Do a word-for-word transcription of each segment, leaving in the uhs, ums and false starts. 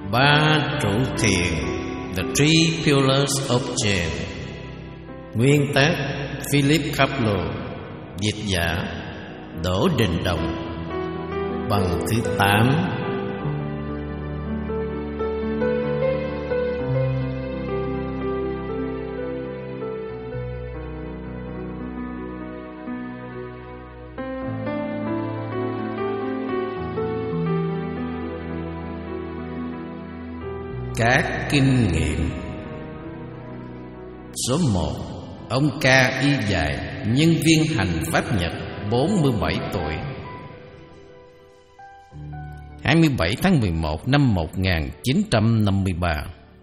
Ba trụ thiền, The Three Pillars of Zen. Nguyên tác Philip Kapleau, dịch giả Đỗ Đình Đồng. Bằng thứ tám. Các kinh nghiệm. Số một. Ông Ca Y Dài, nhân viên hành pháp Nhật, bốn mươi bảy tuổi. hai mươi bảy tháng mười một năm một nghìn chín trăm năm mươi ba.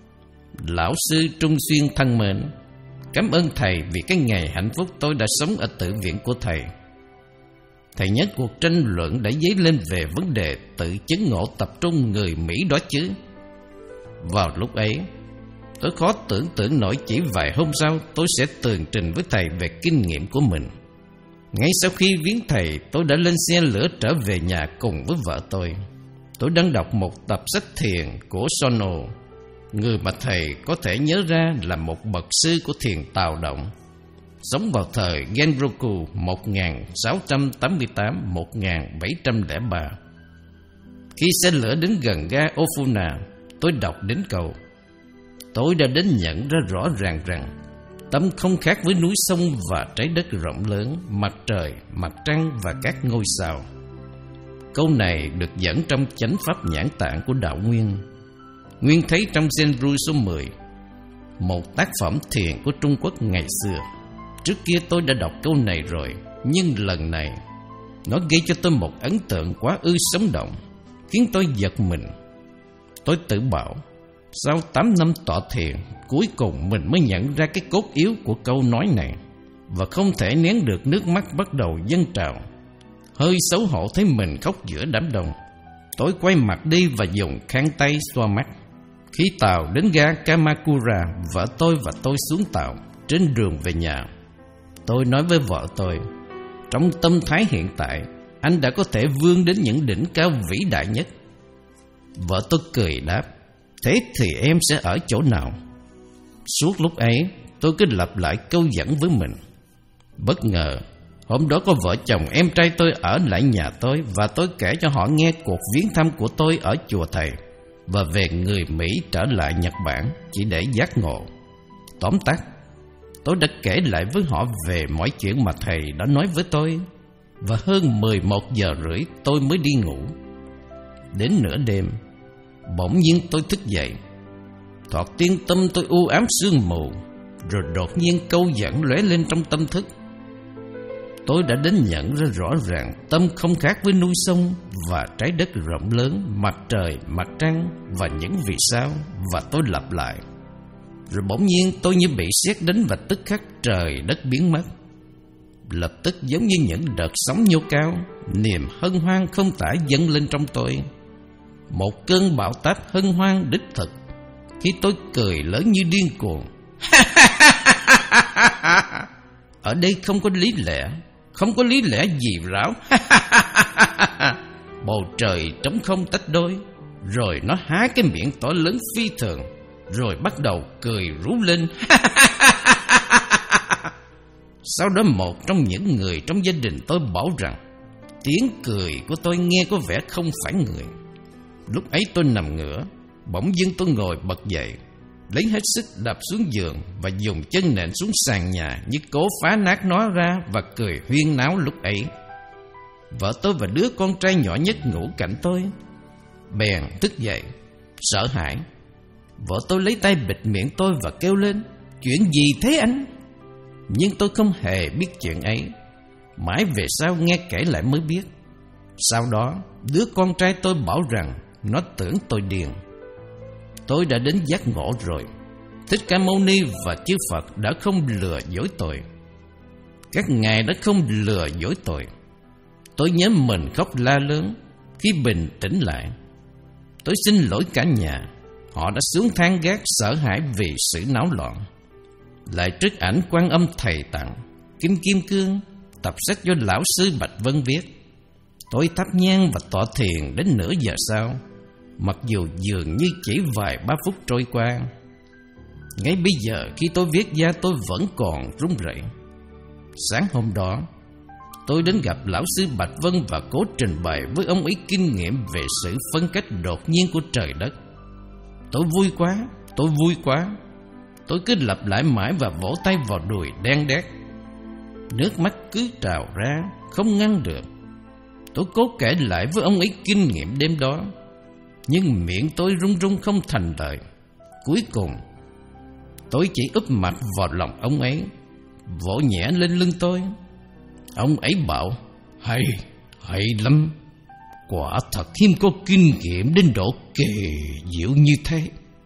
Lão sư Trung Xuyên thân mến, cảm ơn thầy vì cái ngày hạnh phúc tôi đã sống ở tử viện của thầy. Thầy nhớ cuộc tranh luận đã dấy lên về vấn đề tự chứng ngộ tập trung người Mỹ đó chứ. Vào lúc ấy, tôi khó tưởng tượng nổi chỉ vài hôm sau tôi sẽ tường trình với thầy về kinh nghiệm của mình. Ngay sau khi viếng thầy, tôi đã lên xe lửa trở về nhà cùng với vợ tôi. Tôi đang đọc một tập sách thiền của Sono, người mà thầy có thể nhớ ra là một bậc sư của thiền Tào Động, sống vào thời Genroku một nghìn sáu trăm tám mươi tám đến một nghìn bảy trăm lẻ ba. Khi xe lửa đến gần ga Ofuna, tôi đọc đến câu: tôi đã đến nhận ra rõ ràng rằng tâm không khác với núi sông và trái đất rộng lớn, mặt trời, mặt trăng và các ngôi sao. Câu này được dẫn trong chánh pháp nhãn tạng của Đạo Nguyên. Nguyên thấy trong Zenru số mười, một tác phẩm thiền của Trung Quốc ngày xưa. Trước kia tôi đã đọc câu này rồi, nhưng lần này nó gây cho tôi một ấn tượng quá ư sống động, khiến tôi giật mình. Tôi tự bảo, sau tám năm tọa thiền, cuối cùng mình mới nhận ra cái cốt yếu của câu nói này, và không thể nén được nước mắt bắt đầu dâng trào. Hơi xấu hổ thấy mình khóc giữa đám đông, tôi quay mặt đi và dùng khăn tay xoa mắt. Khi tàu đến ga Kamakura, vợ tôi và tôi xuống tàu. Trên đường về nhà, tôi nói với vợ tôi, trong tâm thái hiện tại, anh đã có thể vươn đến những đỉnh cao vĩ đại nhất. Vợ tôi cười đáp, thế thì em sẽ ở chỗ nào? Suốt lúc ấy, tôi cứ lặp lại câu dẫn với mình. Bất ngờ, hôm đó có vợ chồng em trai tôi ở lại nhà tôi, và tôi kể cho họ nghe cuộc viếng thăm của tôi ở chùa thầy, và về người Mỹ trở lại Nhật Bản chỉ để giác ngộ. Tóm tắt, tôi đã kể lại với họ về mọi chuyện mà thầy đã nói với tôi, và hơn mười một giờ rưỡi tôi mới đi ngủ. Đến nửa đêm, bỗng nhiên tôi thức dậy. Thoạt tiên tâm tôi u ám sương mù, rồi đột nhiên câu dẫn lóe lên trong tâm thức. Tôi đã đến nhận ra rõ ràng tâm không khác với núi sông và trái đất rộng lớn, mặt trời, mặt trăng và những vì sao, và tôi lặp lại. Rồi bỗng nhiên tôi như bị sét đánh và tức khắc trời đất biến mất. Lập tức giống như những đợt sóng nhô cao, niềm hân hoan không tả dâng lên trong tôi. Một cơn bão táp hân hoan đích thực, khi tôi cười lớn như điên cuồng. Ở đây không có lý lẽ, không có lý lẽ gì ráo. Bầu trời trống không tách đôi. Rồi nó há cái miệng to lớn phi thường, rồi bắt đầu cười rú lên. Sau đó một trong những người trong gia đình tôi bảo rằng tiếng cười của tôi nghe có vẻ không phải người. Lúc ấy tôi nằm ngửa, bỗng dưng tôi ngồi bật dậy, lấy hết sức đạp xuống giường và dùng chân nện xuống sàn nhà như cố phá nát nó ra, và cười huyên náo lúc ấy. Vợ tôi và đứa con trai nhỏ nhất ngủ cạnh tôi bèn thức dậy, sợ hãi. Vợ tôi lấy tay bịt miệng tôi và kêu lên, chuyện gì thế anh? Nhưng tôi không hề biết chuyện ấy. Mãi về sau nghe kể lại mới biết. Sau đó, đứa con trai tôi bảo rằng nó tưởng tôi điên. Tôi đã đến giác ngộ rồi. Thích Ca Mâu Ni và chư Phật đã không lừa dối tôi. Các ngài đã không lừa dối tôi. Tôi nhớ mình khóc la lớn. Khi bình tĩnh lại, tôi xin lỗi cả nhà. Họ đã xuống thang gác sợ hãi vì sự náo loạn. Lại trước ảnh Quan Âm thầy tặng, Kim Kim Cương, tập sách do lão sư Bạch Vân viết, tôi thắp nhang và tọa thiền đến nửa giờ sau. mặc dù dường như chỉ vài ba phút trôi qua. Ngay bây giờ khi tôi viết ra tôi vẫn còn run rẩy. Sáng hôm đó, tôi đến gặp lão sư Bạch Vân và cố trình bày với ông ấy kinh nghiệm về sự phân cách đột nhiên của trời đất. Tôi vui quá, tôi vui quá. Tôi cứ lặp lại mãi và vỗ tay vào đùi đen đét. Nước mắt cứ trào ra, không ngăn được. Tôi cố kể lại với ông ấy kinh nghiệm đêm đó, nhưng miệng tôi run run không thành lời. Cuối cùng, tôi chỉ úp mặt vào lòng ông ấy, vỗ nhẹ lên lưng tôi. Ông ấy bảo, hay, hay lắm. Quả thật hiếm có kinh nghiệm đến độ kỳ diệu như thế.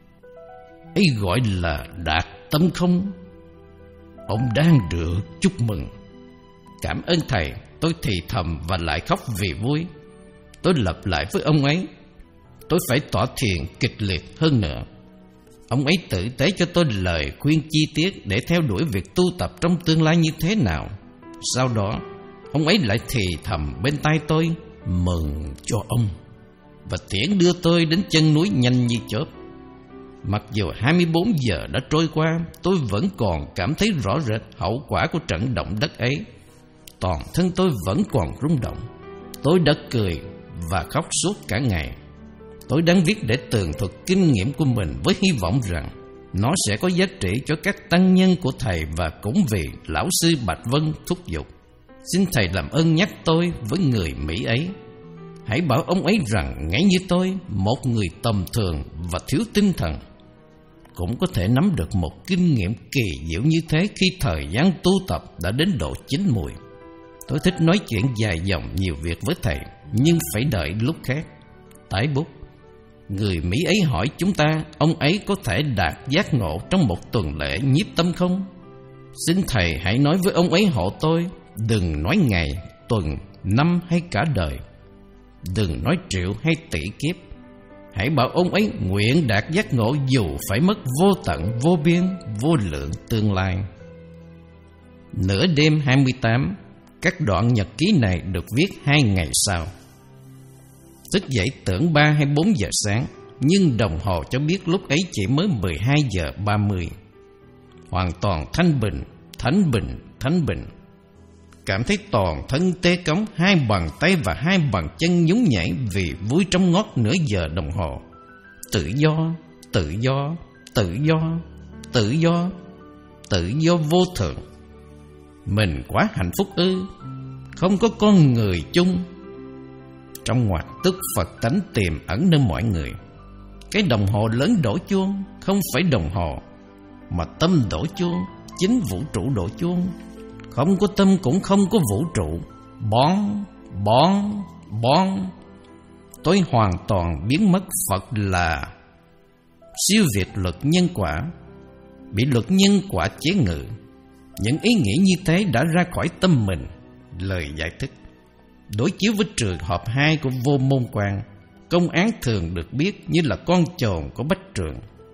Ấy gọi là đạt tâm không? Ông đang được chúc mừng. Cảm ơn thầy, tôi thì thầm và lại khóc vì vui. Tôi lặp lại với ông ấy, tôi phải tỏ thiền kịch liệt hơn nữa. Ông ấy tử tế cho tôi lời khuyên chi tiết để theo đuổi việc tu tập trong tương lai như thế nào. Sau đó, ông ấy lại thì thầm bên tai tôi, mừng cho ông, và tiễn đưa tôi đến chân núi nhanh như chớp. Mặc dù hai mươi bốn giờ đã trôi qua, tôi vẫn còn cảm thấy rõ rệt hậu quả của trận động đất ấy. Toàn thân tôi vẫn còn rung động. Tôi đã cười và khóc suốt cả ngày. Tôi đang viết để tường thuật kinh nghiệm của mình với hy vọng rằng nó sẽ có giá trị cho các tăng nhân của thầy, và cũng vì lão sư Bạch Vân thúc giục. Xin thầy làm ơn nhắc tôi với người Mỹ ấy. Hãy bảo ông ấy rằng ngay như tôi, một người tầm thường và thiếu tinh thần, cũng có thể nắm được một kinh nghiệm kỳ diệu như thế khi thời gian tu tập đã đến độ chín mùi. Tôi thích nói chuyện dài dòng nhiều việc với thầy, nhưng phải đợi lúc khác. Tái bút. Người Mỹ ấy hỏi chúng ta, ông ấy có thể đạt giác ngộ trong một tuần lễ nhiếp tâm không? Xin thầy hãy nói với ông ấy hộ tôi, đừng nói ngày, tuần, năm hay cả đời. Đừng nói triệu hay tỷ kiếp. Hãy bảo ông ấy nguyện đạt giác ngộ dù phải mất vô tận, vô biên, vô lượng tương lai. Nửa đêm hai mươi tám, các đoạn nhật ký này được viết hai ngày sau. Thức dậy tưởng ba hay bốn giờ sáng, nhưng đồng hồ cho biết lúc ấy chỉ mới mười hai giờ ba mươi. Hoàn toàn thanh bình, thanh bình, thanh bình. Cảm thấy toàn thân tê cống, hai bàn tay và hai bàn chân nhún nhảy vì vui trong ngót nửa giờ đồng hồ. Tự do, tự do, tự do, tự do, tự do vô thượng. Mình quá hạnh phúc ư? Không có con người chung. Trong ngoặc tức Phật tánh tiềm ẩn nơi mọi người. Cái đồng hồ lớn đổ chuông không phải đồng hồ, mà tâm đổ chuông, chính vũ trụ đổ chuông. Không có tâm cũng không có vũ trụ. Bón, bón, bón. Tôi hoàn toàn biến mất Phật là siêu việt luật nhân quả, bị luật nhân quả chế ngự. Những ý nghĩ như thế đã ra khỏi tâm mình. Lời giải thích đối chiếu với trường hợp hai của vô môn quan, công án thường được biết như là con chồn của Bách Trường.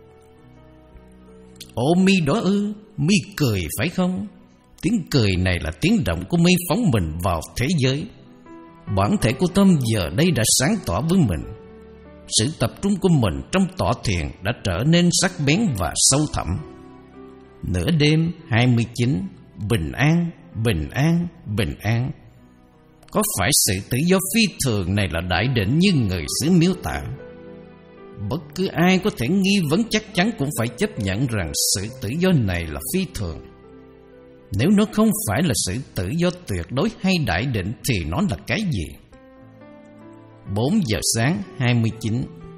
Ồ, mi đó ư? Mi cười phải không? Tiếng cười này là tiếng động của mi phóng mình vào thế giới. Bản thể của tâm giờ đây đã sáng tỏ với mình. Sự tập trung của mình trong tọa thiền đã trở nên sắc bén và sâu thẳm. Nửa đêm hai mươi chín, bình an, bình an, bình an. Có phải sự tự do phi thường này là đại định như người xứ Miếu Tả? Bất cứ ai có thể nghi vấn chắc chắn cũng phải chấp nhận rằng sự tự do này là phi thường. Nếu nó không phải là sự tự do tuyệt đối hay đại định thì nó là cái gì? Bốn giờ sáng hai mươi chín.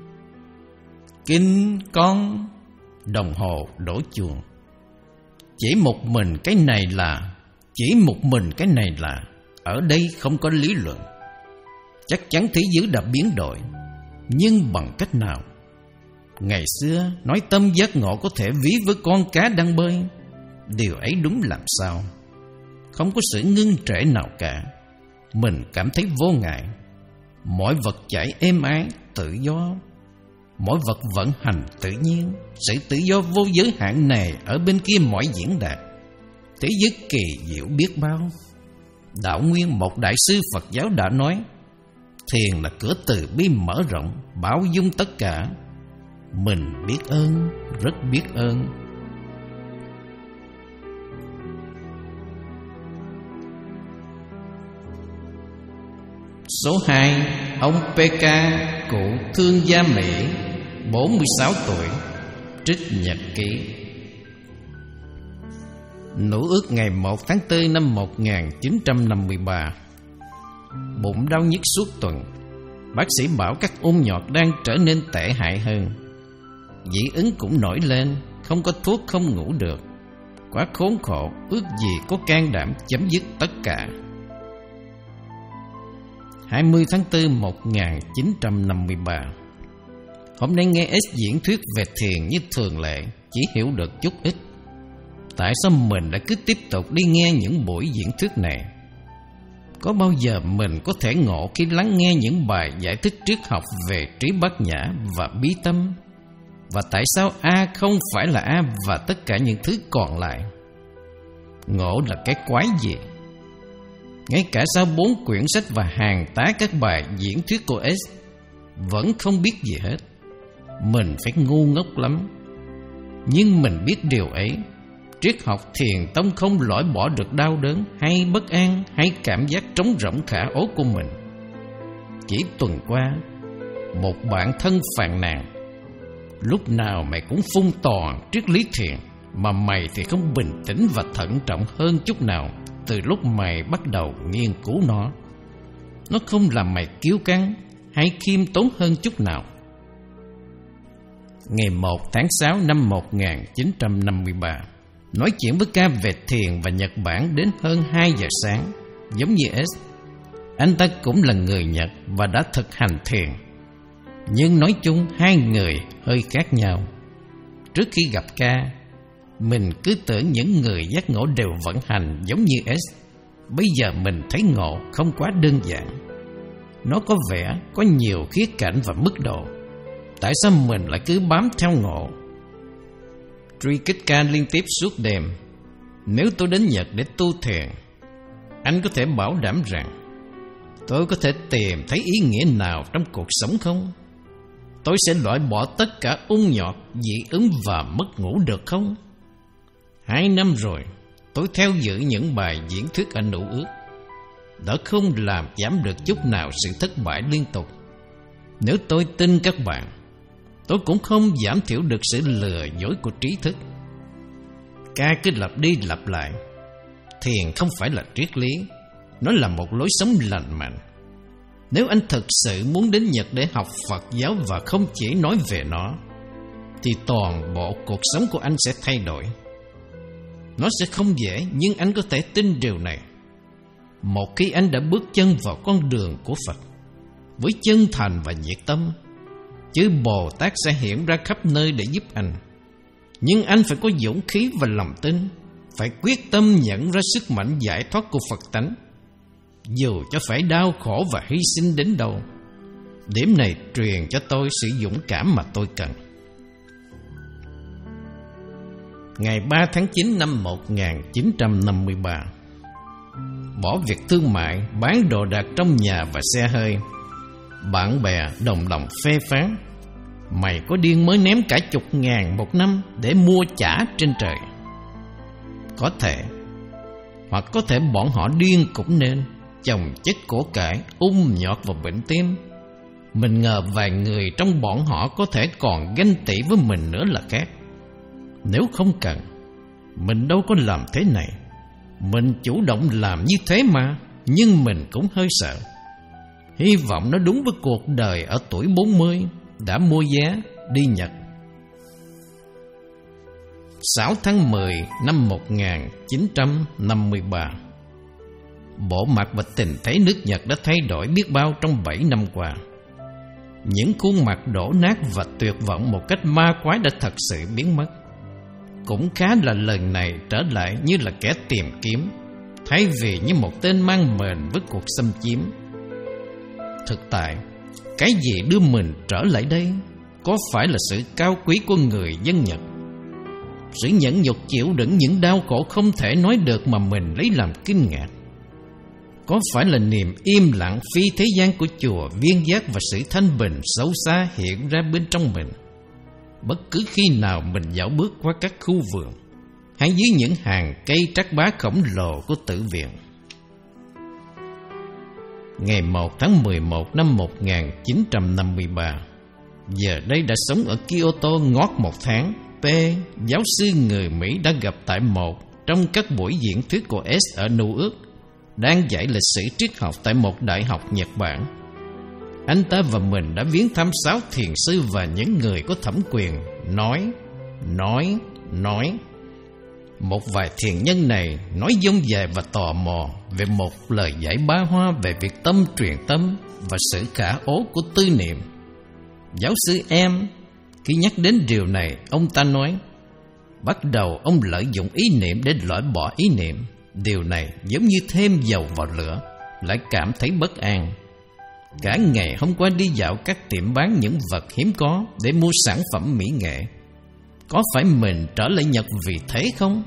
Kinh con. Đồng hồ đổ chuông. Chỉ một mình cái này là Chỉ một mình cái này là ở đây không có lý luận. Chắc chắn thế giới đã biến đổi, nhưng bằng cách nào? Ngày xưa nói tâm giác ngộ có thể ví với con cá đang bơi. Điều ấy đúng làm sao? Không có sự ngưng trệ nào cả. Mình cảm thấy vô ngại. Mọi vật chảy êm ái, tự do. Mỗi vật vận hành tự nhiên. Sự tự do vô giới hạn này ở bên kia mọi diễn đạt. Thế giới kỳ diệu biết bao. Đạo Nguyên, một đại sư Phật giáo đã nói, Thiền là cửa từ bi mở rộng, bao dung tất cả. Mình biết ơn, rất biết ơn. Số hai. Ông pê ca, cụ thương gia Mỹ, bốn mươi sáu tuổi, trích nhật ký. Nữ ước ngày một tháng tư năm một nghìn chín trăm năm mươi ba. Bụng đau nhức suốt tuần. Bác sĩ bảo các ung nhọt đang trở nên tệ hại hơn. Dị ứng cũng nổi lên, không có thuốc không ngủ được. Quá khốn khổ, ước gì có can đảm chấm dứt tất cả. hai mươi tháng tư một nghìn chín trăm năm mươi ba. Hôm nay nghe S diễn thuyết về thiền như thường lệ, chỉ hiểu được chút ít. Tại sao mình đã cứ tiếp tục đi nghe những buổi diễn thuyết này? Có bao giờ mình có thể ngộ khi lắng nghe những bài giải thích triết học về trí bát nhã và bí tâm? Và tại sao A không phải là A và tất cả những thứ còn lại? Ngộ là cái quái gì? Ngay cả sau bốn quyển sách và hàng tá các bài diễn thuyết của S, vẫn không biết gì hết. Mình phải ngu ngốc lắm. Nhưng mình biết điều ấy. Triết học thiền tông không loại bỏ được đau đớn hay bất an hay cảm giác trống rỗng khả ố của mình. Chỉ tuần qua, một bạn thân phàn nàn: lúc nào mày cũng phun toàn triết lý thiền, mà mày thì không bình tĩnh và thận trọng hơn chút nào từ lúc mày bắt đầu nghiên cứu nó. Nó không làm mày kiêu căng hay khiêm tốn hơn chút nào. Ngày một tháng sáu năm một nghìn chín trăm năm mươi ba, nói chuyện với ca về thiền và Nhật Bản đến hơn hai giờ sáng. Giống như S, anh ta cũng là người Nhật và đã thực hành thiền. Nhưng nói chung hai người hơi khác nhau. Trước khi gặp ca, mình cứ tưởng những người giác ngộ đều vận hành giống như S. Bây giờ mình thấy ngộ không quá đơn giản. Nó có vẻ có nhiều khía cạnh và mức độ. Tại sao mình lại cứ bám theo ngộ? Truy kích ca liên tiếp suốt đêm. Nếu tôi đến Nhật để tu thiền, anh có thể bảo đảm rằng tôi có thể tìm thấy ý nghĩa nào trong cuộc sống không? Tôi sẽ loại bỏ tất cả ung nhọt, dị ứng và mất ngủ được không? Hai năm rồi, tôi theo giữ những bài diễn thuyết ở Nữ ước, đã không làm giảm được chút nào sự thất bại liên tục. Nếu tôi tin các bạn, tôi cũng không giảm thiểu được sự lừa dối của trí thức. Ca cứ lặp đi lặp lại: thiền không phải là triết lý, nó là một lối sống lành mạnh. Nếu anh thực sự muốn đến Nhật để học Phật giáo và không chỉ nói về nó, thì toàn bộ cuộc sống của anh sẽ thay đổi. Nó sẽ không dễ, nhưng anh có thể tin điều này. Một khi anh đã bước chân vào con đường của Phật với chân thành và nhiệt tâm, chư Bồ Tát sẽ hiện ra khắp nơi để giúp anh. Nhưng anh phải có dũng khí và lòng tin, phải quyết tâm nhận ra sức mạnh giải thoát của Phật tánh, dù cho phải đau khổ và hy sinh đến đâu. Điểm này truyền cho tôi sự dũng cảm mà tôi cần. Ngày ba tháng chín năm một nghìn chín trăm năm mươi ba, bỏ việc thương mại, bán đồ đạc trong nhà và xe hơi. Bạn bè đồng lòng phê phán: mày có điên mới ném cả chục ngàn một năm để mua chả trên trời. Có thể, hoặc có thể bọn họ điên cũng nên, chồng chất của cải, ung nhọt và bệnh tim. Mình ngờ vài người trong bọn họ có thể còn ganh tị với mình nữa là khác. Nếu không cần, mình đâu có làm thế này. Mình chủ động làm như thế mà, nhưng mình cũng hơi sợ. Hy vọng nó đúng với cuộc đời ở tuổi bốn mươi, đã mua vé đi Nhật. sáu tháng mười năm một nghìn chín trăm năm mươi ba, bộ mặt và tình thế nước Nhật đã thay đổi biết bao trong bảy năm qua. Những khuôn mặt đổ nát và tuyệt vọng một cách ma quái đã thật sự biến mất. Cũng khá là lần này trở lại như là kẻ tìm kiếm, thay vì như một tên mang mền với cuộc xâm chiếm. Thực tại, cái gì đưa mình trở lại đây? Có phải là sự cao quý của người dân Nhật, sự nhẫn nhục chịu đựng những đau khổ không thể nói được mà mình lấy làm kinh ngạc, Có phải là niềm im lặng phi thế gian của chùa Viên Giác và sự thanh bình sâu xa hiện ra bên trong mình bất cứ khi nào mình dạo bước qua các khu vườn hay dưới những hàng cây trắc bá khổng lồ của tử viện? Ngày một tháng mười một năm một nghìn chín trăm năm mươi ba, giờ đây đã sống ở Kyoto ngót một tháng, P, giáo sư người Mỹ, đã gặp tại một trong các buổi diễn thuyết của S ở New York, đang dạy lịch sử triết học tại một đại học Nhật Bản. Anh ta và mình đã viếng thăm sáu thiền sư và những người có thẩm quyền, nói, nói, nói. Một vài thiền nhân này nói dông dài và tò mò về một lời giải ba hoa về việc tâm truyền tâm và sự khả ố của tư niệm. Giáo sư em, khi nhắc đến điều này, ông ta nói, bắt đầu ông lợi dụng ý niệm để loại bỏ ý niệm. Điều này giống như thêm dầu vào lửa, lại cảm thấy bất an. Cả ngày hôm qua đi dạo các tiệm bán những vật hiếm có để mua sản phẩm mỹ nghệ. Có phải mình trở lại Nhật vì thế không?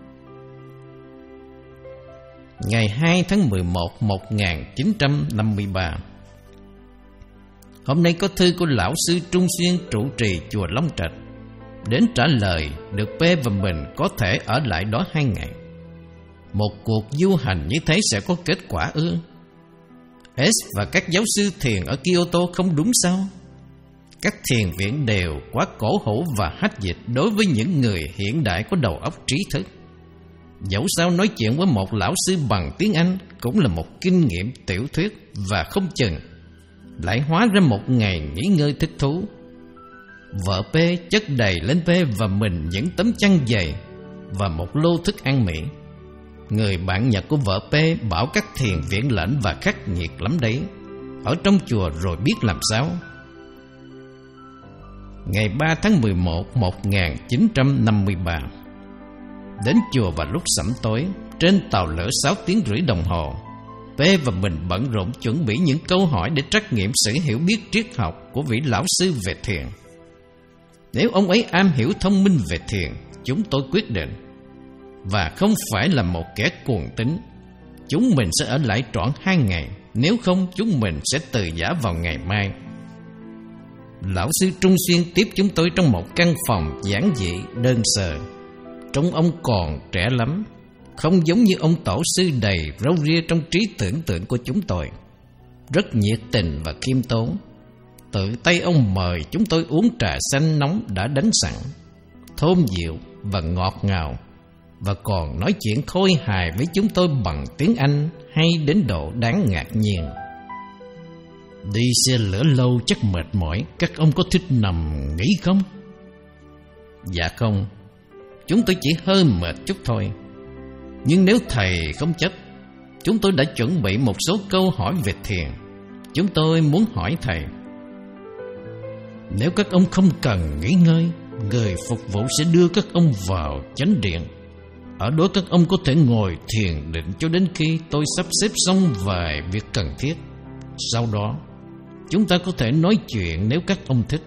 Ngày hai tháng mười một, một nghìn chín trăm năm mươi ba. Hôm nay có thư của lão sư Trung Xuyên trụ trì chùa Long Trạch đến trả lời được P và mình có thể ở lại đó hai ngày. Một cuộc du hành như thế sẽ có kết quả ư? S và các giáo sư thiền ở Kyoto không đúng sao? Các thiền viện đều quá cổ hủ và hách dịch đối với những người hiện đại có đầu óc trí thức. Dẫu sao nói chuyện với một lão sư bằng tiếng Anh cũng là một kinh nghiệm tiểu thuyết, và không chừng lại hóa ra một ngày nghỉ ngơi thích thú. Vợ P chất đầy lên P và mình những tấm chăn dày và một lô thức ăn Mỹ. Người bạn Nhật của vợ P bảo các thiền viện lạnh và khắc nghiệt lắm đấy, ở trong chùa rồi biết làm sao. Ngày ba tháng mười một, một nghìn chín trăm năm mươi ba. Đến chùa vào lúc sẩm tối, trên tàu lửa sáu tiếng rưỡi đồng hồ. P và mình bận rộn chuẩn bị những câu hỏi để trắc nghiệm sự hiểu biết triết học của vị lão sư về thiền. Nếu ông ấy am hiểu thông minh về thiền, chúng tôi quyết định, và không phải là một kẻ cuồng tín, chúng mình sẽ ở lại trọn hai ngày. Nếu không, chúng mình sẽ từ giã vào ngày mai. Lão sư Trung Xuyên tiếp chúng tôi trong một căn phòng giản dị đơn sơ. Trông ông còn trẻ lắm, không giống như ông tổ sư đầy râu ria trong trí tưởng tượng của chúng tôi. Rất nhiệt tình và khiêm tốn. Tự tay ông mời chúng tôi uống trà xanh nóng đã đánh sẵn, thơm dịu và ngọt ngào, và còn nói chuyện khôi hài với chúng tôi bằng tiếng Anh hay đến độ đáng ngạc nhiên. Đi xe lửa lâu chắc mệt mỏi, các ông có thích nằm nghỉ không? Dạ không, chúng tôi chỉ hơi mệt chút thôi. Nhưng nếu thầy không chấp, chúng tôi đã chuẩn bị một số câu hỏi về thiền. Chúng tôi muốn hỏi thầy, nếu các ông không cần nghỉ ngơi, người phục vụ sẽ đưa các ông vào chánh điện. Ở đó các ông có thể ngồi thiền định cho đến khi tôi sắp xếp xong vài việc cần thiết. Sau đó, chúng ta có thể nói chuyện nếu các ông thích.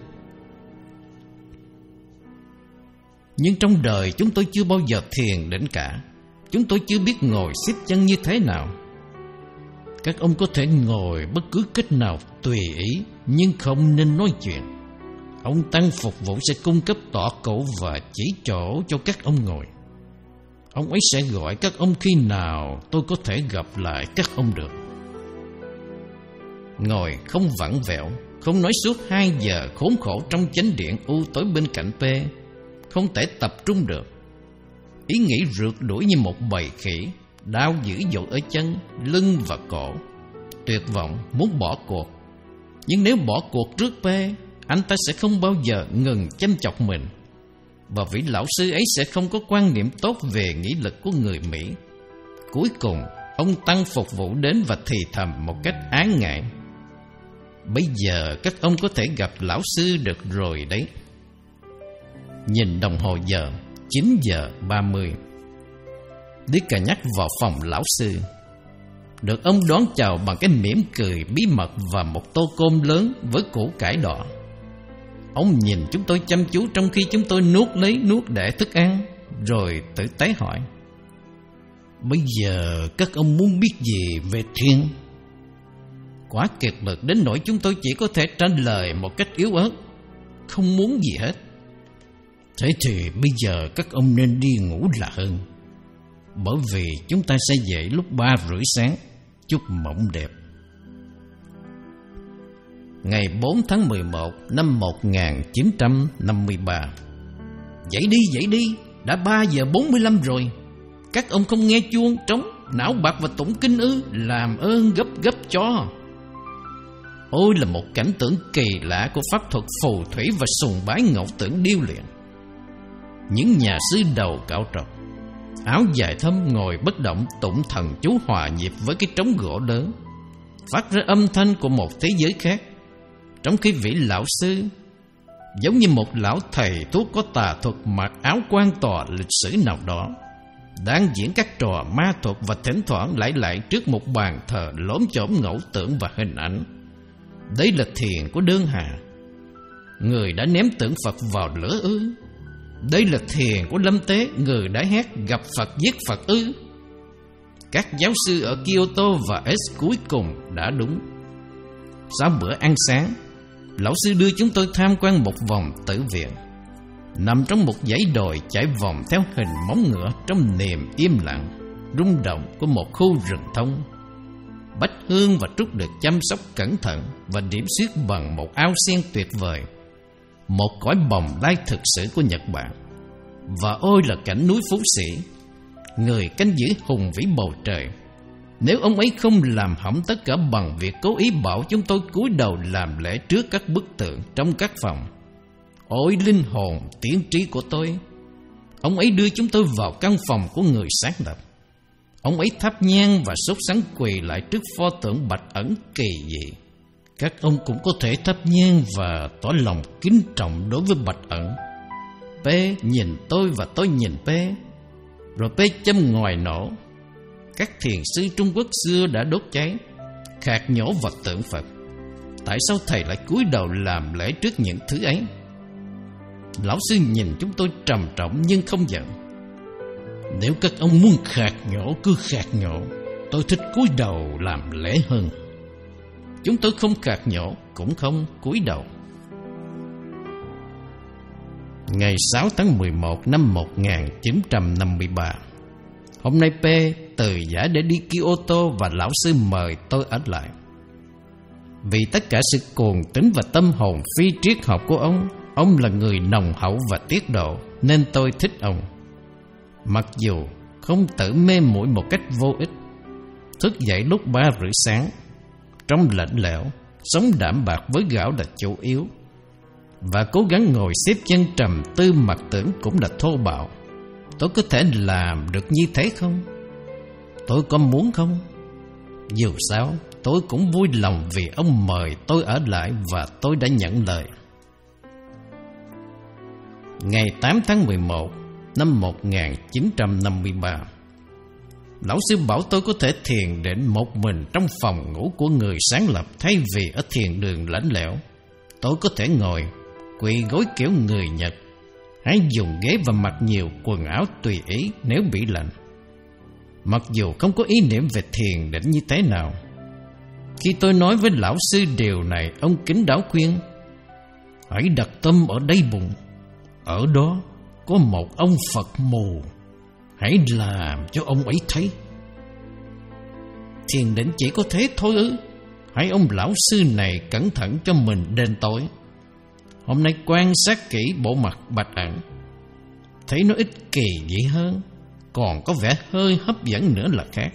Nhưng trong đời chúng tôi chưa bao giờ thiền định cả. Chúng tôi chưa biết ngồi xếp chân như thế nào. Các ông có thể ngồi bất cứ cách nào tùy ý, nhưng không nên nói chuyện. Ông tăng phục vụ sẽ cung cấp tọa cụ và chỉ chỗ cho các ông ngồi. Ông ấy sẽ gọi các ông khi nào tôi có thể gặp lại các ông được. Ngồi không vặn vẹo, không nói suốt hai giờ khốn khổ trong chánh điện u tối bên cạnh P, không thể tập trung được. Ý nghĩ rượt đuổi như một bầy khỉ, đau dữ dội ở chân, lưng và cổ. Tuyệt vọng muốn bỏ cuộc. Nhưng nếu bỏ cuộc trước P, anh ta sẽ không bao giờ ngừng chăm chọc mình. Và vị lão sư ấy sẽ không có quan niệm tốt về nghị lực của người Mỹ. Cuối cùng, ông tăng phục vụ đến và thì thầm một cách ái ngại, bây giờ các ông có thể gặp lão sư được rồi đấy. Nhìn đồng hồ giờ, chín giờ ba mươi. Đi cà nhắc vào phòng lão sư. Được ông đón chào bằng cái mỉm cười bí mật và một tô cơm lớn với củ cải đỏ. Ông nhìn chúng tôi chăm chú trong khi chúng tôi nuốt lấy nuốt để thức ăn, rồi tử tế hỏi, Bây giờ các ông muốn biết gì về thiền? Quá kiệt lực đến nỗi chúng tôi chỉ có thể trả lời một cách yếu ớt, không muốn gì hết. Thế thì bây giờ các ông nên đi ngủ là hơn, bởi vì chúng ta sẽ dậy lúc ba rưỡi sáng. Chúc mộng đẹp. Ngày bốn tháng mười một năm một nghìn chín trăm năm mươi ba. Dậy đi, dậy đi, đã ba giờ bốn mươi lăm rồi. Các ông không nghe chuông trống, não bạc và tụng kinh ư? Làm ơn gấp gấp cho. Ôi là một cảnh tượng kỳ lạ của pháp thuật phù thủy và sùng bái ngẫu tưởng điêu luyện. Những nhà sư đầu cạo trọc, áo dài thâm ngồi bất động tụng thần chú hòa nhịp với cái trống gỗ lớn, phát ra âm thanh của một thế giới khác. Trong khi vị lão sư, giống như một lão thầy thuốc có tà thuật mặc áo quan tòa lịch sử nào đó, đang diễn các trò ma thuật và thỉnh thoảng lại lại trước một bàn thờ lốm chổm ngẫu tưởng và hình ảnh. Đây là thiền của Đơn Hà. Người đã ném tượng Phật vào lửa ư? Đây là thiền của Lâm Tế. Người đã hét gặp Phật giết Phật ư? Các giáo sư ở Kyoto và S cuối cùng đã đúng. Sau bữa ăn sáng, lão sư đưa chúng tôi tham quan một vòng tử viện, nằm trong một dãy đồi chạy vòng theo hình móng ngựa trong niềm im lặng, rung động của một khu rừng thông. Bách hương và trúc được chăm sóc cẩn thận và điểm xuyết bằng một ao sen tuyệt vời, một cõi bồng lai thực sự của Nhật Bản. Và ôi là cảnh núi Phú Sĩ, người canh giữ hùng vĩ bầu trời. Nếu ông ấy không làm hỏng tất cả bằng việc cố ý bảo chúng tôi cúi đầu làm lễ trước các bức tượng trong các phòng. Ôi linh hồn tiến trí của tôi! Ông ấy đưa chúng tôi vào căn phòng của người sáng lập. Ông ấy thắp nhang và sốt sắng quỳ lại trước pho tượng Bạch Ẩn kỳ dị. Các ông cũng có thể thắp nhang và tỏ lòng kính trọng đối với Bạch Ẩn. P nhìn tôi và tôi nhìn P, rồi P châm ngòi nổ. Các thiền sư Trung Quốc xưa đã đốt cháy, khạc nhổ vật tượng Phật. Tại sao thầy lại cúi đầu làm lễ trước những thứ ấy? Lão sư nhìn chúng tôi trầm trọng nhưng không giận. Nếu các ông muốn khạc nhổ cứ khạc nhổ, tôi thích cúi đầu làm lễ hơn. Chúng tôi không khạc nhổ cũng không cúi đầu. Ngày sáu tháng mười một năm một nghìn chín trăm năm mươi ba. Hôm nay P từ giả để đi Kyoto và lão sư mời tôi ở lại. Vì tất cả sự cuồng tín và tâm hồn phi triết học của ông, ông là người nồng hậu và tiết độ, nên tôi thích ông. Mặc dù không tự mê muội một cách vô ích, thức dậy lúc ba rưỡi sáng, trong lạnh lẽo, sống đạm bạc với gạo là chủ yếu, và cố gắng ngồi xếp chân trầm tư mặc tưởng cũng là thô bạo. Tôi có thể làm được như thế không? Tôi có muốn không? Dù sao, tôi cũng vui lòng vì ông mời tôi ở lại và tôi đã nhận lời. Ngày tám tháng mười một năm một nghìn chín trăm năm mươi ba, lão sư bảo tôi có thể thiền định một mình trong phòng ngủ của người sáng lập thay vì ở thiền đường lạnh lẽo. Tôi có thể ngồi, quỳ gối kiểu người Nhật, hãy dùng ghế và mặc nhiều quần áo tùy ý nếu bị lạnh. Mặc dù không có ý niệm về thiền định như thế nào, khi tôi nói với lão sư điều này, ông kính đáo khuyên: hãy đặt tâm ở đây bụng, ở đó có một ông Phật mù, hãy làm cho ông ấy thấy. Thiền định chỉ có thế thôi ư? Hãy ông lão sư này cẩn thận cho mình đền tội. Hôm nay quan sát kỹ bộ mặt Bạch Ẩn, thấy nó ít kỳ dị hơn, còn có vẻ hơi hấp dẫn nữa là khác.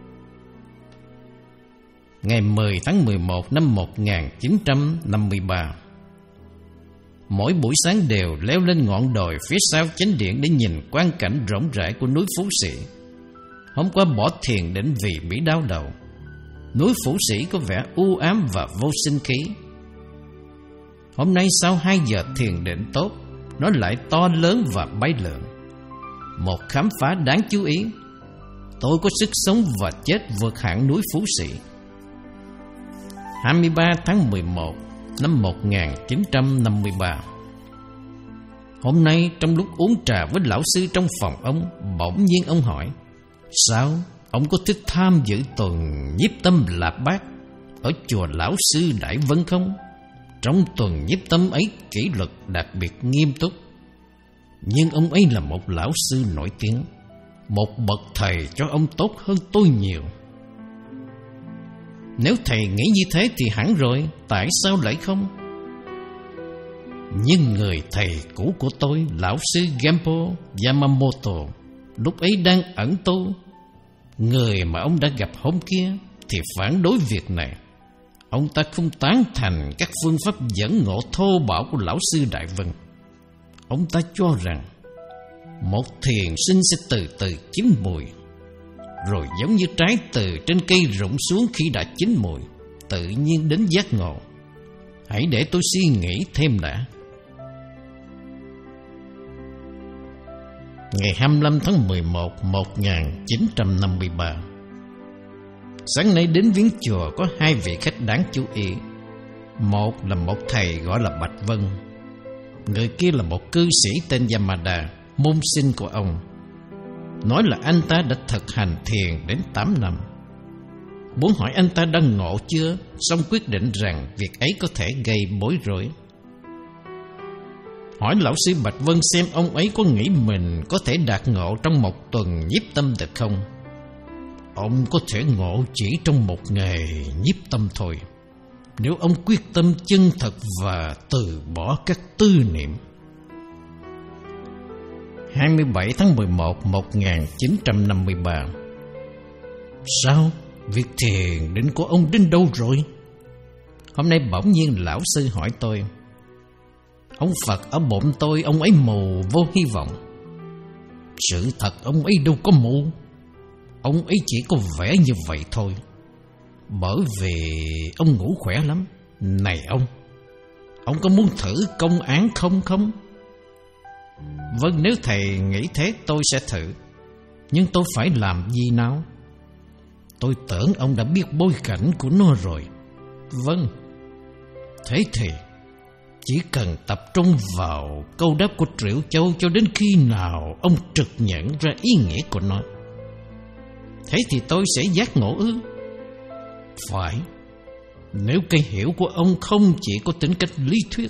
Ngày mười tháng mười một năm một nghìn chín trăm năm mươi ba, mỗi buổi sáng đều leo lên ngọn đồi phía sau chánh điện để nhìn quang cảnh rộng rãi của núi Phú Sĩ. Hôm qua bỏ thiền định vì bị đau đầu. Núi Phú Sĩ có vẻ u ám và vô sinh khí. Hôm nay sau hai giờ thiền định tốt, nó lại to lớn và bay lượn. Một khám phá đáng chú ý: tôi có sức sống và chết vượt hẳn núi Phú Sĩ. hai mươi ba tháng mười một năm một nghìn chín trăm năm mươi ba. Hôm nay trong lúc uống trà với lão sư trong phòng ông, bỗng nhiên ông hỏi: Sao ông có thích tham dự tuần nhiếp tâm Lạp Bát ở chùa Lão Sư Đại Vân không? Trong tuần nhiếp tâm ấy kỷ luật đặc biệt nghiêm túc, nhưng ông ấy là một lão sư nổi tiếng, một bậc thầy cho ông tốt hơn tôi nhiều. Nếu thầy nghĩ như thế thì hẳn rồi, tại sao lại không? Nhưng người thầy cũ của tôi, lão sư Genpo Yamamoto, lúc ấy đang ẩn tu, người mà ông đã gặp hôm kia, thì phản đối việc này. Ông ta không tán thành các phương pháp dẫn ngộ thô bạo của lão sư Đại Vân. Ông ta cho rằng một thiền sinh sẽ từ từ chín mùi, rồi giống như trái từ trên cây rụng xuống khi đã chín mùi, tự nhiên đến giác ngộ. Hãy để tôi suy nghĩ thêm đã. Ngày hai mươi lăm tháng mười một năm một nghìn chín trăm năm mươi ba, sáng nay đến viếng chùa có hai vị khách đáng chú ý. Một là một thầy gọi là Bạch Vân, người kia là một cư sĩ tên Yamada, môn sinh của ông. Nói là anh ta đã thực hành thiền đến tám năm. Muốn hỏi anh ta đã ngộ chưa, xong quyết định rằng việc ấy có thể gây bối rối. Hỏi lão sư Bạch Vân xem ông ấy có nghĩ mình có thể đạt ngộ trong một tuần nhiếp tâm được không. Ông có thể ngộ chỉ trong một ngày nhiếp tâm thôi, nếu ông quyết tâm chân thật và từ bỏ các tư niệm. hai mươi bảy tháng mười một năm một nghìn chín trăm năm mươi ba. Sao? Việc thiền định của ông đến đâu rồi? Hôm nay bỗng nhiên lão sư hỏi tôi. Ông Phật ở bụng tôi, ông ấy mù vô hy vọng. Sự thật ông ấy đâu có mù, ông ấy chỉ có vẻ như vậy thôi, bởi vì ông ngủ khỏe lắm. Này ông, ông có muốn thử công án không không? Vâng, nếu thầy nghĩ thế tôi sẽ thử. Nhưng tôi phải làm gì nào? Tôi tưởng ông đã biết bối cảnh của nó rồi. Vâng. Thế thì chỉ cần tập trung vào câu đáp của Triệu Châu cho đến khi nào ông trực nhận ra ý nghĩa của nó. Thế thì tôi sẽ giác ngộ ư? Phải. Nếu cái hiểu của ông không chỉ có tính cách lý thuyết.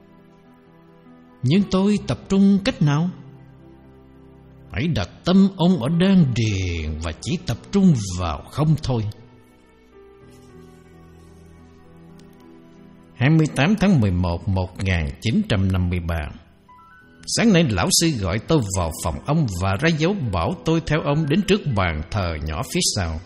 Nhưng tôi tập trung cách nào? Hãy đặt tâm ông ở đan điền và chỉ tập trung vào không thôi. hai mươi tám tháng mười một năm một nghìn chín trăm năm mươi ba. Sáng nay lão sư gọi tôi vào phòng ông và ra dấu bảo tôi theo ông đến trước bàn thờ nhỏ phía sau.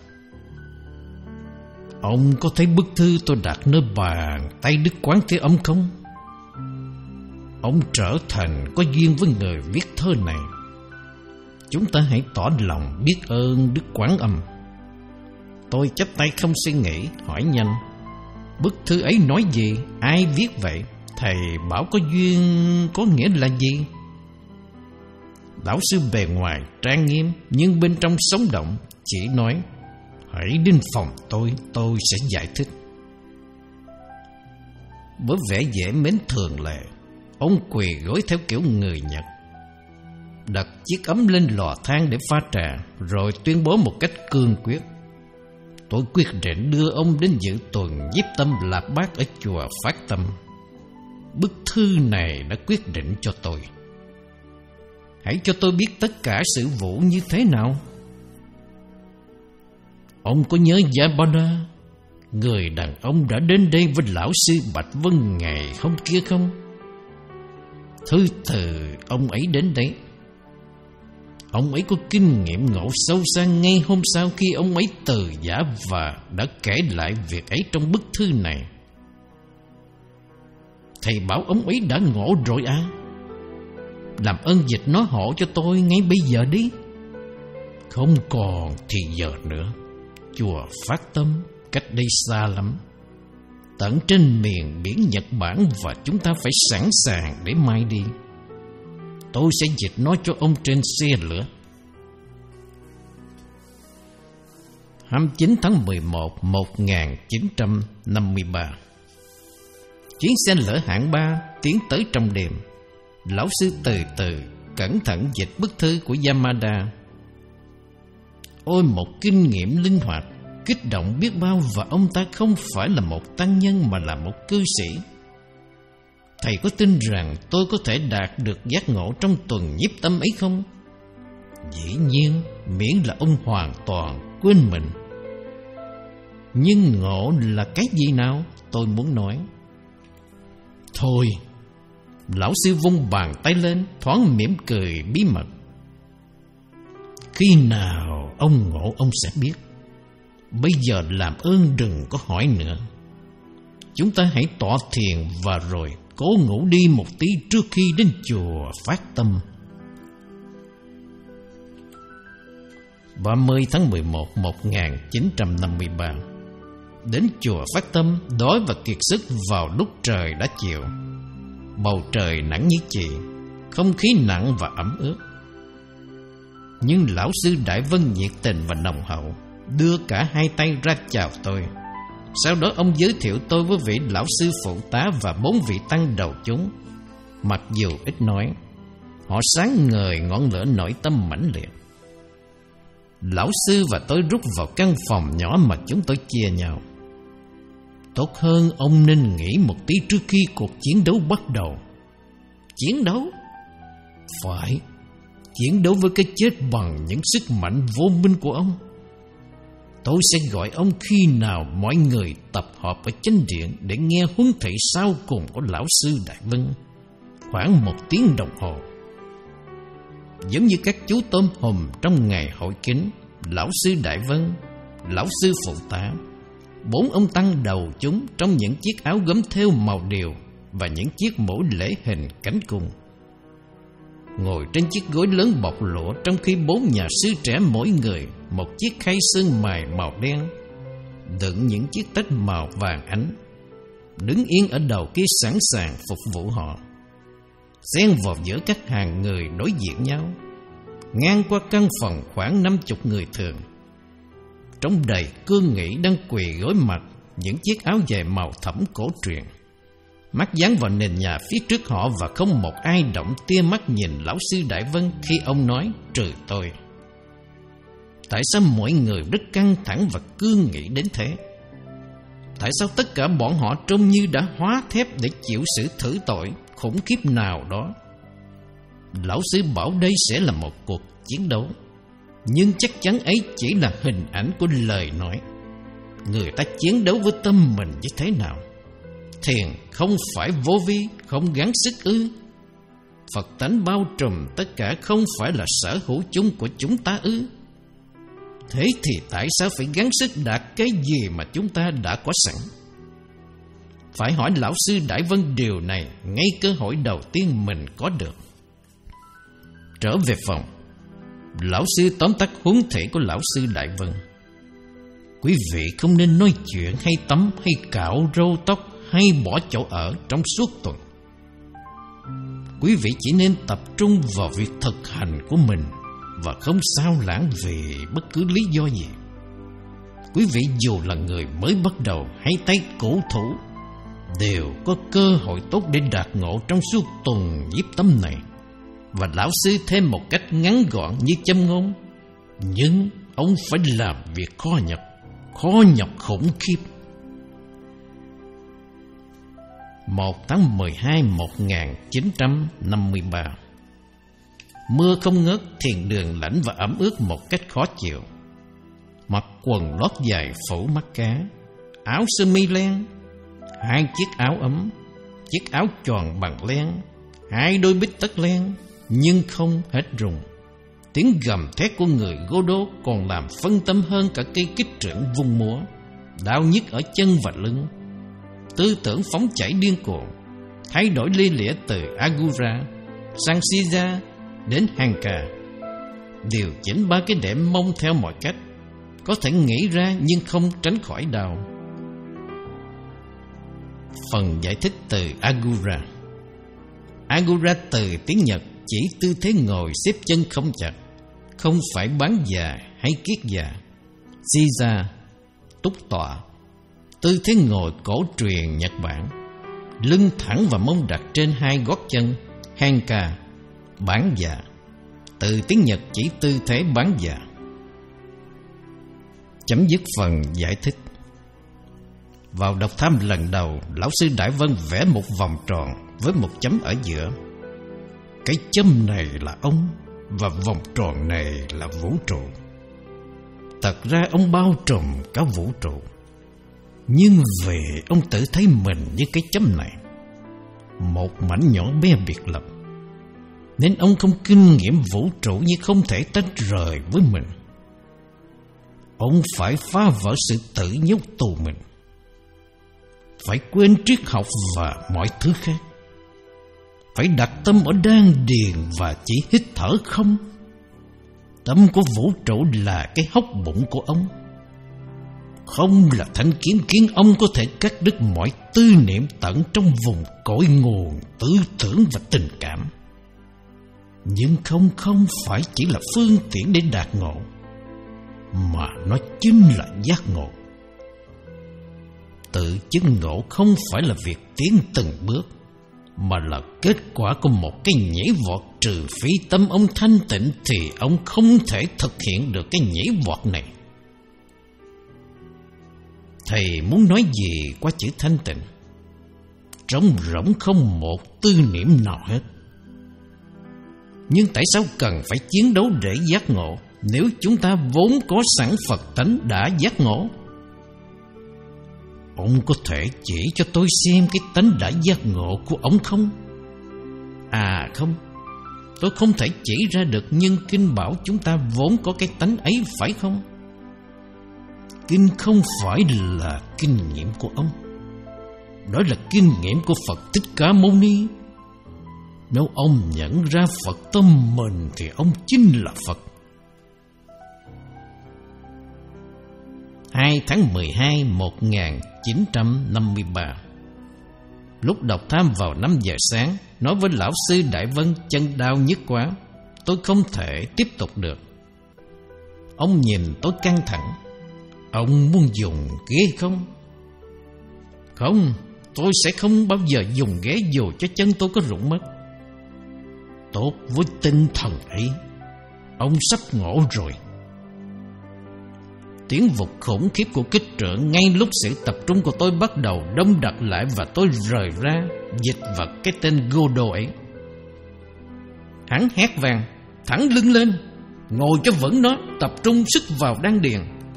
Ông có thấy bức thư tôi đặt nơi bàn tay Đức Quán Thế Âm không? Ông trở thành có duyên với người viết thơ này. Chúng ta hãy tỏ lòng biết ơn Đức Quán Âm. Tôi chắp tay không suy nghĩ, hỏi nhanh. Bức thư ấy nói gì? Ai viết vậy? Thầy bảo có duyên có nghĩa là gì? Lão sư bề ngoài trang nghiêm nhưng bên trong sống động, chỉ nói: hãy đến phòng tôi, tôi sẽ giải thích. Với vẻ dễ mến thường lệ, ông quỳ gối theo kiểu người Nhật, đặt chiếc ấm lên lò than để pha trà, rồi tuyên bố một cách cương quyết: tôi quyết định đưa ông đến dự tuần nhiếp tâm Lạp Bát ở chùa Phát Tâm. Bức thư này đã quyết định cho tôi. Hãy cho tôi biết tất cả sự vụ như thế nào. Ông có nhớ Yamada, người đàn ông đã đến đây với lão sư Bạch Vân ngày hôm kia không? Thư từ ông ấy đến đấy. Ông ấy có kinh nghiệm ngộ sâu xa ngay hôm sau khi ông ấy từ giả và đã kể lại việc ấy trong bức thư này. Thầy bảo ông ấy đã ngộ rồi à? Làm ơn dịch nó hộ cho tôi ngay bây giờ đi. Không còn thì giờ nữa. Chùa Phát Tâm cách đây xa lắm, tận trên miền biển Nhật Bản, và chúng ta phải sẵn sàng để mai đi. Tôi sẽ dịch nó cho ông trên xe lửa. hai mươi chín tháng mười một năm một nghìn chín trăm năm mươi ba. Chuyến xe lửa hạng ba tiến tới trong đêm. Lão sư từ từ cẩn thận dịch bức thư của Yamada. Ôi, một kinh nghiệm linh hoạt, kích động biết bao, và ông ta không phải là một tăng nhân mà là một cư sĩ. Thầy có tin rằng tôi có thể đạt được giác ngộ trong tuần nhiếp tâm ấy không? Dĩ nhiên, miễn là ông hoàn toàn quên mình. Nhưng ngộ là cái gì nào? Tôi muốn nói. Thôi, lão sư vung bàn tay lên, thoáng mỉm cười bí mật. Khi nào ông ngộ ông sẽ biết. Bây giờ làm ơn đừng có hỏi nữa. Chúng ta hãy tọa thiền và rồi cố ngủ đi một tí trước khi đến chùa Phát Tâm. ba mươi tháng mười một năm một nghìn chín trăm năm mươi ba. Đến chùa Phát Tâm, đói và kiệt sức vào lúc trời đã chiều. Bầu trời nắng như chì, không khí nặng và ẩm ướt. Nhưng lão sư Đại Vân nhiệt tình và nồng hậu, đưa cả hai tay ra chào tôi. Sau đó ông giới thiệu tôi với vị lão sư phụ tá và bốn vị tăng đầu chúng. Mặc dù ít nói, họ sáng ngời ngọn lửa nội tâm mãnh liệt. Lão sư và tôi rút vào căn phòng nhỏ mà chúng tôi chia nhau. Tốt hơn ông nên nghỉ một tí trước khi cuộc chiến đấu bắt đầu. Chiến đấu? Phải, chiến đấu với cái chết bằng những sức mạnh vô minh của ông. Tôi sẽ gọi ông khi nào mọi người tập hợp ở chánh điện để nghe huấn thị sau cùng của lão sư Đại Vân. Khoảng một tiếng đồng hồ. Giống như các chú tôm hùm trong ngày hội kính, lão sư Đại Vân, lão sư phụ tá, bốn ông tăng đầu chúng trong những chiếc áo gấm thêu màu điều và những chiếc mũ lễ hình cánh cung, ngồi trên chiếc gối lớn bọc lụa, trong khi bốn nhà sư trẻ mỗi người một chiếc khay sơn mài màu đen đựng những chiếc tách màu vàng ánh, đứng yên ở đầu kia sẵn sàng phục vụ họ. Xen vào giữa các hàng người đối diện nhau, ngang qua căn phòng khoảng năm chục người thường, trong đầy cương nghị đang quỳ gối mặt những chiếc áo dài màu thẫm cổ truyền, mắt dán vào nền nhà phía trước họ, và không một ai động tia mắt nhìn lão sư Đại Vân khi ông nói trừ tôi. Tại sao mọi người rất căng thẳng và cương nghị đến thế? Tại sao tất cả bọn họ trông như đã hóa thép để chịu sự thử tội khủng khiếp nào đó? Lão sư bảo đây sẽ là một cuộc chiến đấu, nhưng chắc chắn ấy chỉ là hình ảnh của lời nói. Người ta chiến đấu với tâm mình như thế nào? Thiền không phải vô vi, không gắng sức ư? Phật tánh bao trùm tất cả không phải là sở hữu chung của chúng ta ư? Thế thì tại sao phải gắng sức đạt cái gì mà chúng ta đã có sẵn? Phải hỏi lão sư Đại Vân điều này ngay cơ hội đầu tiên mình có được. Trở về phòng, lão sư tóm tắt huấn thị của lão sư Đại Vân. Quý vị không nên nói chuyện hay tắm hay cạo râu tóc hay bỏ chỗ ở trong suốt tuần. Quý vị chỉ nên tập trung vào việc thực hành của mình và không sao lãng vì bất cứ lý do gì. Quý vị dù là người mới bắt đầu hay tay cổ thủ đều có cơ hội tốt để đạt ngộ trong suốt tuần nhiếp tâm này. Và lão sư thêm một cách ngắn gọn như châm ngôn: nhưng ông phải làm việc khó nhọc, khó nhọc khủng khiếp. một tháng mười hai năm một nghìn chín trăm năm mươi ba. Mưa không ngớt, thiền đường lạnh và ẩm ướt một cách khó chịu. Mặc quần lót dài phủ mắt cá, áo sơ mi len, hai chiếc áo ấm, chiếc áo tròn bằng len, hai đôi bít tất len, nhưng không hết rùng. Tiếng gầm thét của người Gô Đô còn làm phân tâm hơn cả cây kích trưởng vung múa, đau nhức ở chân và lưng. Tư tưởng phóng chảy điên cuồng, thay đổi lia lịa từ Agura sang Siza đến Hanka, điều chỉnh ba cái đệm mông theo mọi cách có thể nghĩ ra nhưng không tránh khỏi đau. Phần giải thích từ Agura. Agura từ tiếng Nhật chỉ tư thế ngồi xếp chân không chặt, không phải bán già hay kiết già. Siza, túc tọa, tư thế ngồi cổ truyền Nhật Bản, lưng thẳng và mông đặt trên hai gót chân. Hanka, bán già, từ tiếng Nhật chỉ tư thế bán già. chấm dứt phần giải thích. Vào đọc tham lần đầu, lão sư Đại Vân vẽ một vòng tròn với một chấm ở giữa. Cái chấm này là ông, và vòng tròn này là vũ trụ. Thật ra ông bao trùm cả vũ trụ, nhưng về ông tự thấy mình như cái chấm này, một mảnh nhỏ bé biệt lập, nên ông không kinh nghiệm vũ trụ như không thể tách rời với mình. Ông phải phá vỡ sự tự nhốt tù mình, phải quên triết học và mọi thứ khác, phải đặt tâm ở đan điền và chỉ hít thở không. Tâm của vũ trụ là cái hốc bụng của ông. Không là thanh kiếm khiến ông có thể cắt đứt mọi tư niệm tận trong vùng cội nguồn tư tưởng và tình cảm. Nhưng không không phải chỉ là phương tiện để đạt ngộ, mà nó chính là giác ngộ. Tự chứng ngộ không phải là việc tiến từng bước, mà là kết quả của một cái nhảy vọt. Trừ phi tâm ông thanh tịnh thì ông không thể thực hiện được cái nhảy vọt này. Thầy muốn nói gì qua chữ thanh tịnh? Trống rỗng không một tư niệm nào hết. Nhưng tại sao cần phải chiến đấu để giác ngộ, nếu chúng ta vốn có sẵn Phật tánh đã giác ngộ? Ông có thể chỉ cho tôi xem cái tánh đã giác ngộ của ông không? À không, tôi không thể chỉ ra được, nhưng Kinh bảo chúng ta vốn có cái tánh ấy, phải không? Kinh không phải là kinh nghiệm của ông, đó là kinh nghiệm của Phật Thích Ca Mâu Ni. Nếu ông nhận ra Phật tâm mình thì ông chính là Phật. hai tháng mười hai một nghìn chín trăm năm mươi ba. Lúc đọc tham vào năm giờ sáng, nói với lão sư Đại Vân chân đau nhức quá, tôi không thể tiếp tục được. Ông nhìn tôi căng thẳng. Ông muốn dùng ghế không? Không, tôi sẽ không bao giờ dùng ghế dù cho chân tôi có rụng mất. Tốt với tinh thần ấy, ông sắp ngộ rồi. Tiếng vụt khủng khiếp của kích trưởng ngay lúc sự tập trung của tôi bắt đầu đông đặc lại, và tôi rời ra dịch vật cái tên Godot ấy. Hắn hét vang, thẳng lưng lên, ngồi cho vững đó, tập trung sức vào đan điền.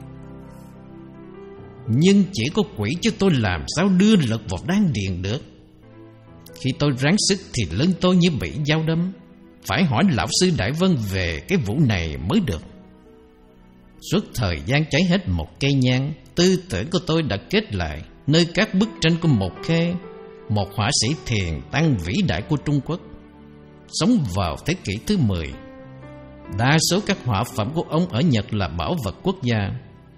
Nhưng chỉ có quỷ chứ tôi làm sao đưa lực vào đan điền được. Khi tôi ráng sức thì lưng tôi như bị dao đâm. Phải hỏi lão sư Đại Vân về cái vụ này mới được. Suốt thời gian cháy hết một cây nhang, tư tưởng của tôi đã kết lại nơi các bức tranh của Một Khê, một họa sĩ thiền tăng vĩ đại của Trung Quốc, sống vào thế kỷ thứ mười. Đa số các họa phẩm của ông ở Nhật là bảo vật quốc gia,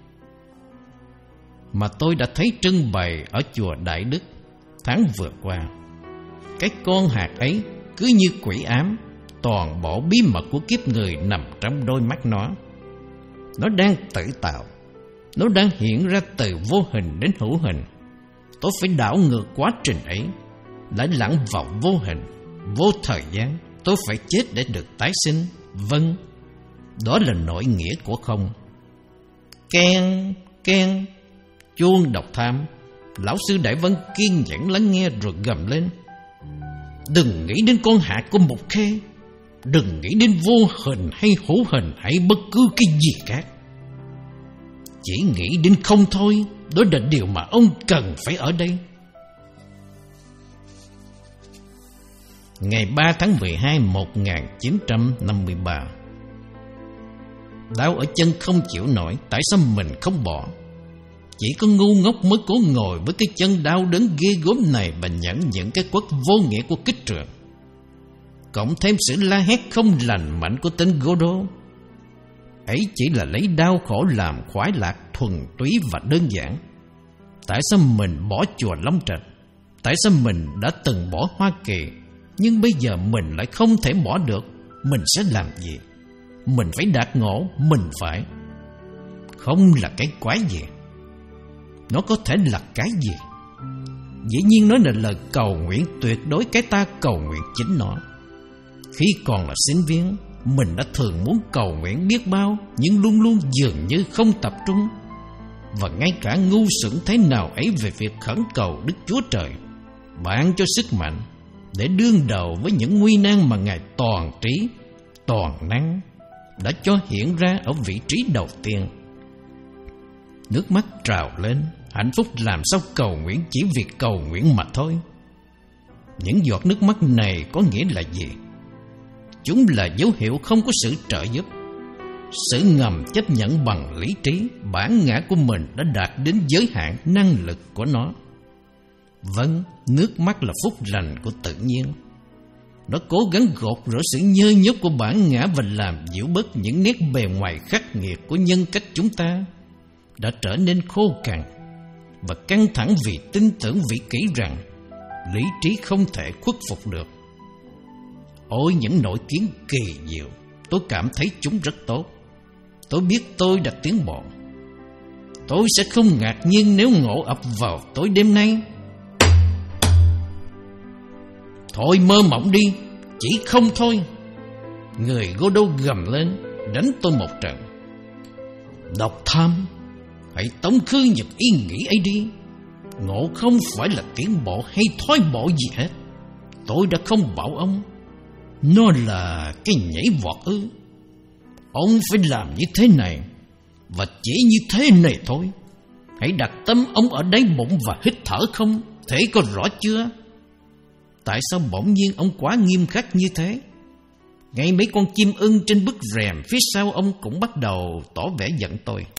mà tôi đã thấy trưng bày ở chùa Đại Đức tháng vừa qua. Cái con hạt ấy cứ như quỷ ám, toàn bộ bí mật của kiếp người nằm trong đôi mắt nó. Nó đang tự tạo, nó đang hiện ra từ vô hình đến hữu hình. Tôi phải đảo ngược quá trình ấy, lại lặn vào vô hình, vô thời gian. Tôi phải chết để được tái sinh. Vâng, đó là nội nghĩa của không. Keng, keng, chuông đọc tham. Lão sư Đại Vân kiên nhẫn lắng nghe rồi gầm lên. Đừng nghĩ đến con hạt của Một Khê, đừng nghĩ đến vô hình hay hữu hình hay bất cứ cái gì khác. Chỉ nghĩ đến không thôi, đó là điều mà ông cần phải ở đây. Ngày ba tháng mười hai một nghìn chín trăm năm mươi ba. Đau ở chân không chịu nổi, tại sao mình không bỏ? Chỉ có ngu ngốc mới cố ngồi với cái chân đau đớn ghê gớm này và nhận những cái quất vô nghĩa của kích trượng, cộng thêm sự la hét không lành mạnh của tên Godot. Ấy chỉ là lấy đau khổ làm khoái lạc thuần túy và đơn giản. Tại sao mình bỏ chùa Long Trạch? Tại sao mình đã từng bỏ Hoa Kỳ, nhưng bây giờ mình lại không thể bỏ được? Mình sẽ làm gì? Mình phải đạt ngộ, mình phải. Không là cái quái gì? Nó có thể là cái gì? Dĩ nhiên nó là lời cầu nguyện tuyệt đối, cái ta cầu nguyện chính nó. Khi còn là sinh viên, mình đã thường muốn cầu nguyện biết bao, nhưng luôn luôn dường như không tập trung. và ngay cả ngu xuẩn thế nào ấy về việc khẩn cầu Đức Chúa Trời ban cho sức mạnh để đương đầu với những nguy nan mà Ngài toàn trí, toàn năng đã cho hiện ra ở vị trí đầu tiên. Nước mắt trào lên, hạnh phúc làm sao cầu nguyện chỉ vì cầu nguyện mà thôi. Những giọt nước mắt này có nghĩa là gì? Chúng là dấu hiệu không có sự trợ giúp, sự ngầm chấp nhận bằng lý trí bản ngã của mình đã đạt đến giới hạn năng lực của nó. Vâng, nước mắt là phúc lành của tự nhiên. Nó cố gắng gột rửa sự nhơ nhớp của bản ngã và làm dịu bớt những nét bề ngoài khắc nghiệt của nhân cách chúng ta đã trở nên khô cằn và căng thẳng vì tin tưởng vĩ kỷ rằng lý trí không thể khuất phục được. Ôi những nội kiến kỳ diệu, tôi cảm thấy chúng rất tốt. Tôi biết tôi đã tiến bộ. Tôi sẽ không ngạc nhiên nếu ngộ ập vào tối đêm nay. Thôi mơ mộng đi, chỉ không thôi. Người Godot gầm lên, đánh tôi một trận. Độc tham, hãy tống khứ những ý nghĩ ấy đi. Ngộ không phải là tiến bộ hay thoái bộ gì hết. Tôi đã không bảo ông. Nó là cái nhảy vọt ư? Ông phải làm như thế này, và chỉ như thế này thôi. Hãy đặt tâm ông ở đáy bụng và hít thở không? Thế có rõ chưa? Tại sao bỗng nhiên ông quá nghiêm khắc như thế? Ngay mấy con chim ưng trên bức rèm phía sau ông cũng bắt đầu tỏ vẻ giận tôi.